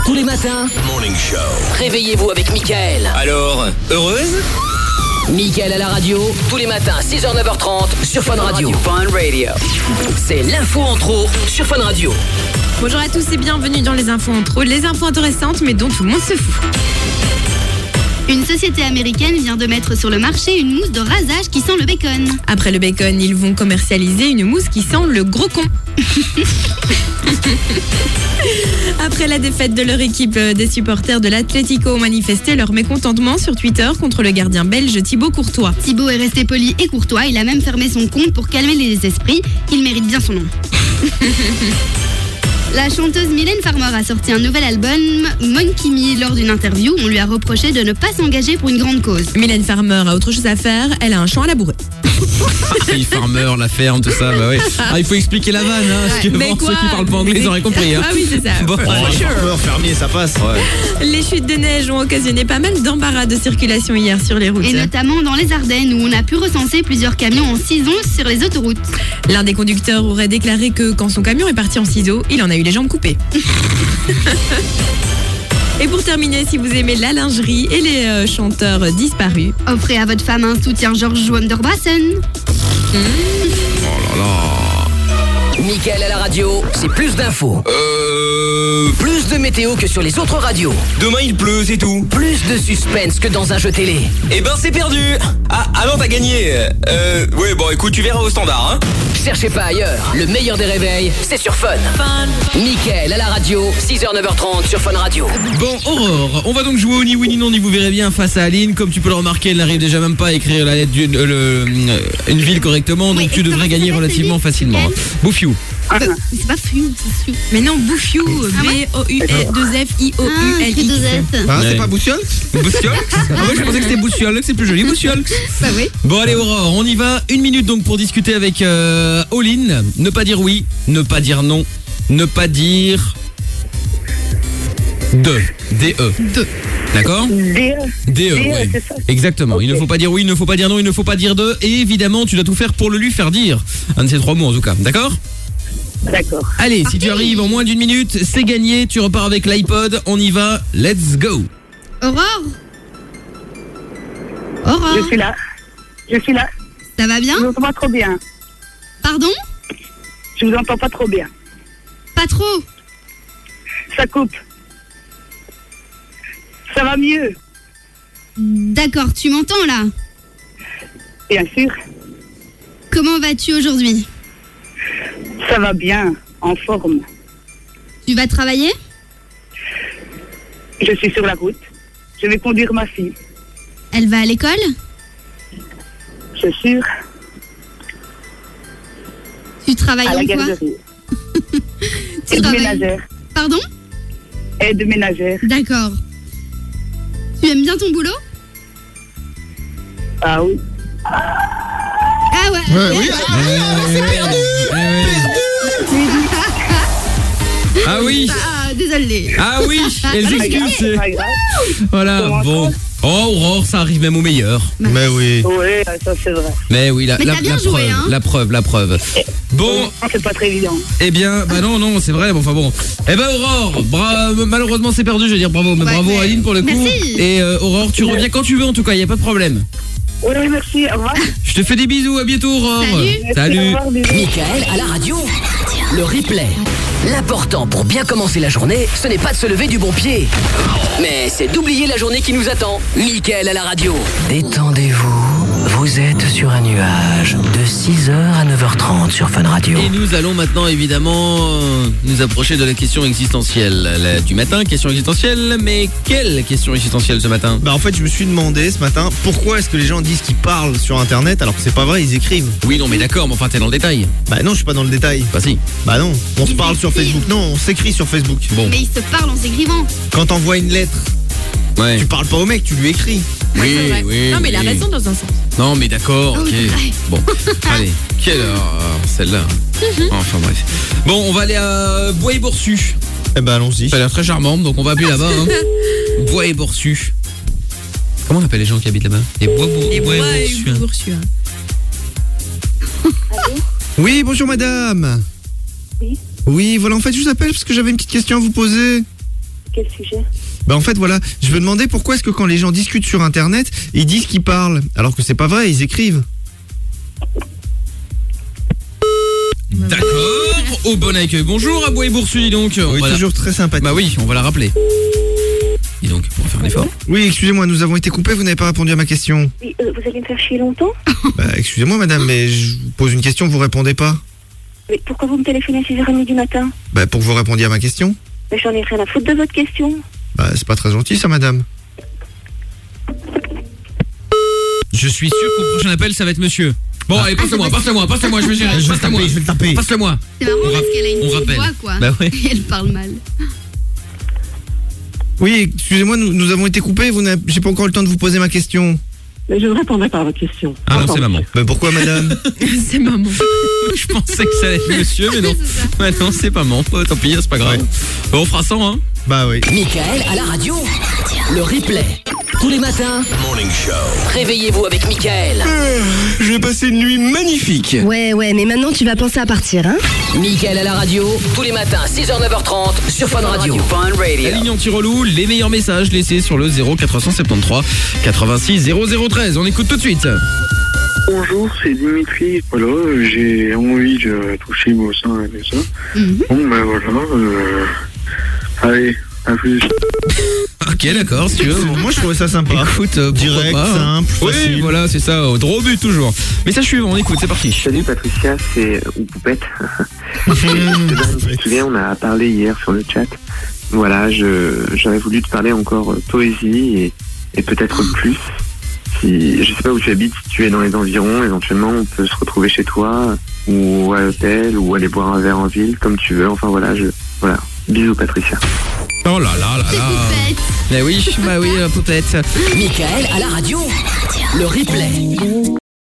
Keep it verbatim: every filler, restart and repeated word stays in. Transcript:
Tous les matins, Morning Show. réveillez-vous avec Mickaël. Alors, heureuse? Mickaël à la radio, tous les matins, six heures neuf heures trente sur Fun Radio. Fun Radio. C'est l'info en trop sur Fun Radio. Bonjour à tous et bienvenue dans les infos en trop. Les infos intéressantes mais dont tout le monde se fout. Une société américaine vient de mettre sur le marché une mousse de rasage qui sent le bacon. Après le bacon, ils vont commercialiser une mousse qui sent le gros con. Après la défaite de leur équipe, des supporters de l'Atlético ont manifesté leur mécontentement sur Twitter contre le gardien belge Thibaut Courtois. Thibaut est resté poli et courtois, il a même fermé son compte pour calmer les esprits. Il mérite bien son nom. La chanteuse Mylène Farmer a sorti un nouvel album, Monkey Me. Lors d'une interview, on lui a reproché de ne pas s'engager pour une grande cause. Mylène Farmer a autre chose à faire, elle a un champ à labourer. Les farmers, la ferme, tout ça, bah ouais. Ah, il faut expliquer la vanne, hein, parce que Mais bon, quoi ceux qui parlent pas anglais, ils auraient compris. Hein. Ah oui, c'est ça. Bon, For ouais, sure. farmer, fermier, ça passe. Ouais. Les chutes de neige ont occasionné pas mal d'embarras de circulation hier sur les routes. Et notamment dans les Ardennes, où on a pu recenser plusieurs camions en ciseaux sur les autoroutes. L'un des conducteurs aurait déclaré que quand son camion est parti en ciseaux, il en a eu les jambes coupées. Et pour terminer, si vous aimez la lingerie et les euh, chanteurs disparus, Offrez à votre femme un soutien George Wonderbrassen. Oh là là. Mickaël à la radio, c'est plus d'infos. Euh... Plus de météo que sur les autres radios. Demain il pleut, c'est tout. Plus de suspense que dans un jeu télé. Eh ben c'est perdu. Ah, ah non, t'as gagné. Euh... Ouais, bon écoute, tu verras au standard, hein. Cherchez pas ailleurs, le meilleur des réveils, c'est sur Fun. Mickaël à la radio, six heures neuf heures trente sur Fun Radio. Bon, Aurore, on va donc jouer au ni oui ni non, ni vous verrez bien face à Aline. Comme tu peux le remarquer, elle n'arrive déjà même pas à écrire la lettre d'une, euh, le, euh, une ville correctement, donc Oui, tu devrais comment gagner ça relativement s'appelle, facilement. Mickaël Bouffiou. C'est pas Fiu, c'est Fiu. mais non, Bouffiou, Ah ouais B O U deux F I O U Ah, L écrit deux X. S. Ah, Ouais. c'est pas Boussiol Boussiolx. Ah ouais, je pensais que c'était Boussiolx, c'est plus joli, Boussiolx. Bah oui. Bon allez Aurore, on y va. Une minute donc pour discuter avec euh, Oline. Ne pas dire oui, ne pas dire non, ne pas dire de. D-E. De. D'accord D E. D E, ouais. c'est ça. Exactement. Il ne faut pas dire oui, il ne faut pas dire non, il ne faut pas dire de. Et évidemment, tu dois tout faire pour le lui faire dire. Un de ces trois mots en tout cas. D'accord? D'accord. Allez, si tu arrives en moins d'une minute, c'est gagné. Tu repars avec l'iPod. On y va. Let's go. Aurore Aurore Je suis là. Je suis là. Ça va bien Je vous entends pas trop bien. Pardon Je vous entends pas trop bien. Pas trop. Ça coupe. Ça va mieux. D'accord, tu m'entends là? Bien sûr. Comment vas-tu aujourd'hui? Ça va bien. En forme. Tu vas travailler? Je suis sur la route. Je vais conduire ma fille. Elle va à l'école? Je suis sûre. Tu travailles À la en quoi? garderie. Tu Aide travailles... ménagère. Pardon? Aide ménagère. D'accord. Tu aimes bien ton boulot? Ah oui. Ah ouais, Ouais, oui. c'est perdu. Ah oui. Ah, désolé. Ah oui. Elle s'excuse. C'est c'est- pas grave. Voilà. Comment Bon. ça Oh Aurore, ça arrive même au meilleur. Mais oui. Oui, ça c'est vrai. Mais oui, la, Mais la, t'as bien la joué, preuve, hein. la preuve, la preuve. Bon, Non, c'est pas très évident. eh bien, bah non, non, c'est vrai, bon, enfin bon. Eh ben Aurore, bra- malheureusement c'est perdu, je veux dire bravo, mais Ouais, bravo mais- Aline pour le coup. Merci. Et euh, Aurore, tu reviens quand tu veux en tout cas, il y a pas de problème. Oui, oui, merci. Au revoir. Je te fais des bisous, à bientôt Aurore. Salut. Salut. Au revoir, bisous. Mickaël à la radio, le replay. L'important pour bien commencer la journée, ce n'est pas de se lever du bon pied, mais c'est d'oublier la journée qui nous attend. Mickaël à la radio. Détendez-vous, vous êtes sur un nuage de six heures à neuf heures trente sur Fun Radio. Et nous allons maintenant évidemment euh, nous approcher de la question existentielle la- du matin, question existentielle, mais quelle question existentielle ce matin? Bah en fait je me suis demandé ce matin pourquoi est-ce que les gens disent qu'ils parlent sur internet alors que c'est pas vrai, ils écrivent. Oui non mais d'accord, mais enfin t'es dans le détail. Bah non je suis pas dans le détail. Bah si. Bah non, on se Ils parle sur écrivent. Facebook. Non, on s'écrit sur Facebook. Bon, Mais ils se parlent en s'écrivant. Quand t'envoies une lettre, ouais. tu parles pas au mec, tu lui écris. Oui, C'est vrai. oui. Non mais il a oui. raison dans un sens. Non mais d'accord, Ah ok. oui, ouais. Bon, allez, quelle heure celle-là? Enfin bref. Bon, on va aller à Bois-et-Borsu. Eh ben allons-y. Ça a l'air très charmante, donc on va appeler là-bas. Hein. Bois-et-Borsu. Comment on appelle les gens qui habitent là-bas? Les bois Les bois et Bois-et-Borsu. Boursu. Oui, bonjour madame. Oui. Oui, voilà, en fait je vous appelle parce que j'avais une petite question à vous poser. quel sujet? Bah en fait voilà, je me demandais pourquoi est-ce que quand les gens discutent sur internet, ils disent qu'ils parlent, alors que c'est pas vrai, ils écrivent. D'accord, au bon accueil. Bonjour, Aboué Boursu, dis donc. Oui, Voilà. toujours très sympathique. Bah oui, on va la rappeler. Dis donc, pour faire un effort. Oui, excusez-moi, nous avons été coupés, vous n'avez pas répondu à ma question. Oui, euh, vous allez me faire chier longtemps? Bah excusez-moi madame, mais je vous pose une question, vous répondez pas. Mais pourquoi vous me téléphonez à six heures trente du matin? Bah pour que vous répondiez à ma question. Mais j'en ai rien à foutre de votre question. Bah c'est pas très gentil ça madame. Je suis sûr qu'au prochain appel, ça va être monsieur. Bon, allez, passe-le-moi, passe-le-moi, passe-le-moi, je vais gérer. Je vais le Passe-le-moi, taper, je vais le taper. passe-le-moi. C'est marrant On parce rap- qu'elle a une on petite rappelle. voix, quoi. Bah ouais. Et elle parle mal. Oui, excusez-moi, nous, nous avons été coupés, vous n'avez- j'ai pas encore eu le temps de vous poser ma question. Mais je ne répondrai pas à votre question. Ah non, c'est maman. Bah pourquoi madame? C'est maman. Je pensais que ça allait être monsieur, mais non. C'est ça. Ouais, non, c'est pas maman. Oh, tant pis, c'est pas grave. Bon, on fera ça, hein. Bah oui. Michael à la radio. Le replay. Tous les matins. Morning Show. Réveillez-vous avec Michael. Je vais passer une nuit magnifique. Ouais, ouais, mais maintenant tu vas penser à partir, hein? Michael à la radio. Tous les matins, six heures neuf heures trente sur Fun Radio. Fun La Radio. ligne anti-relou, les meilleurs messages laissés sur le zéro quatre cent soixante-treize quatre-vingt-six zéro zéro treize. On écoute tout de suite. Bonjour, c'est Dimitri. Voilà, euh, j'ai envie de toucher mon sein avec ça. Mhm. Bon, ben voilà. Euh... Allez, à plus. Ok, d'accord, si tu veux. Moi je trouvais ça sympa. Écoute, euh, pourquoi Direct, pas, hein. simple, Oui, facile. voilà, c'est ça, au droit au but toujours. Message suivant, on écoute, c'est parti. Salut Patricia, c'est ou Poupette. Tu te souviens, on a parlé hier sur le chat. Voilà, je j'aurais voulu te parler encore euh, poésie et, et peut-être plus. Si je sais pas où tu habites, si tu es dans les environs, éventuellement on peut se retrouver chez toi ou à l'hôtel ou aller boire un verre en ville, comme tu veux. Enfin voilà, je voilà. Bisous Patricia. Oh là là là C'est là. Poupette. Eh oui, bah oui, la poupette. Michael à la radio. Le replay.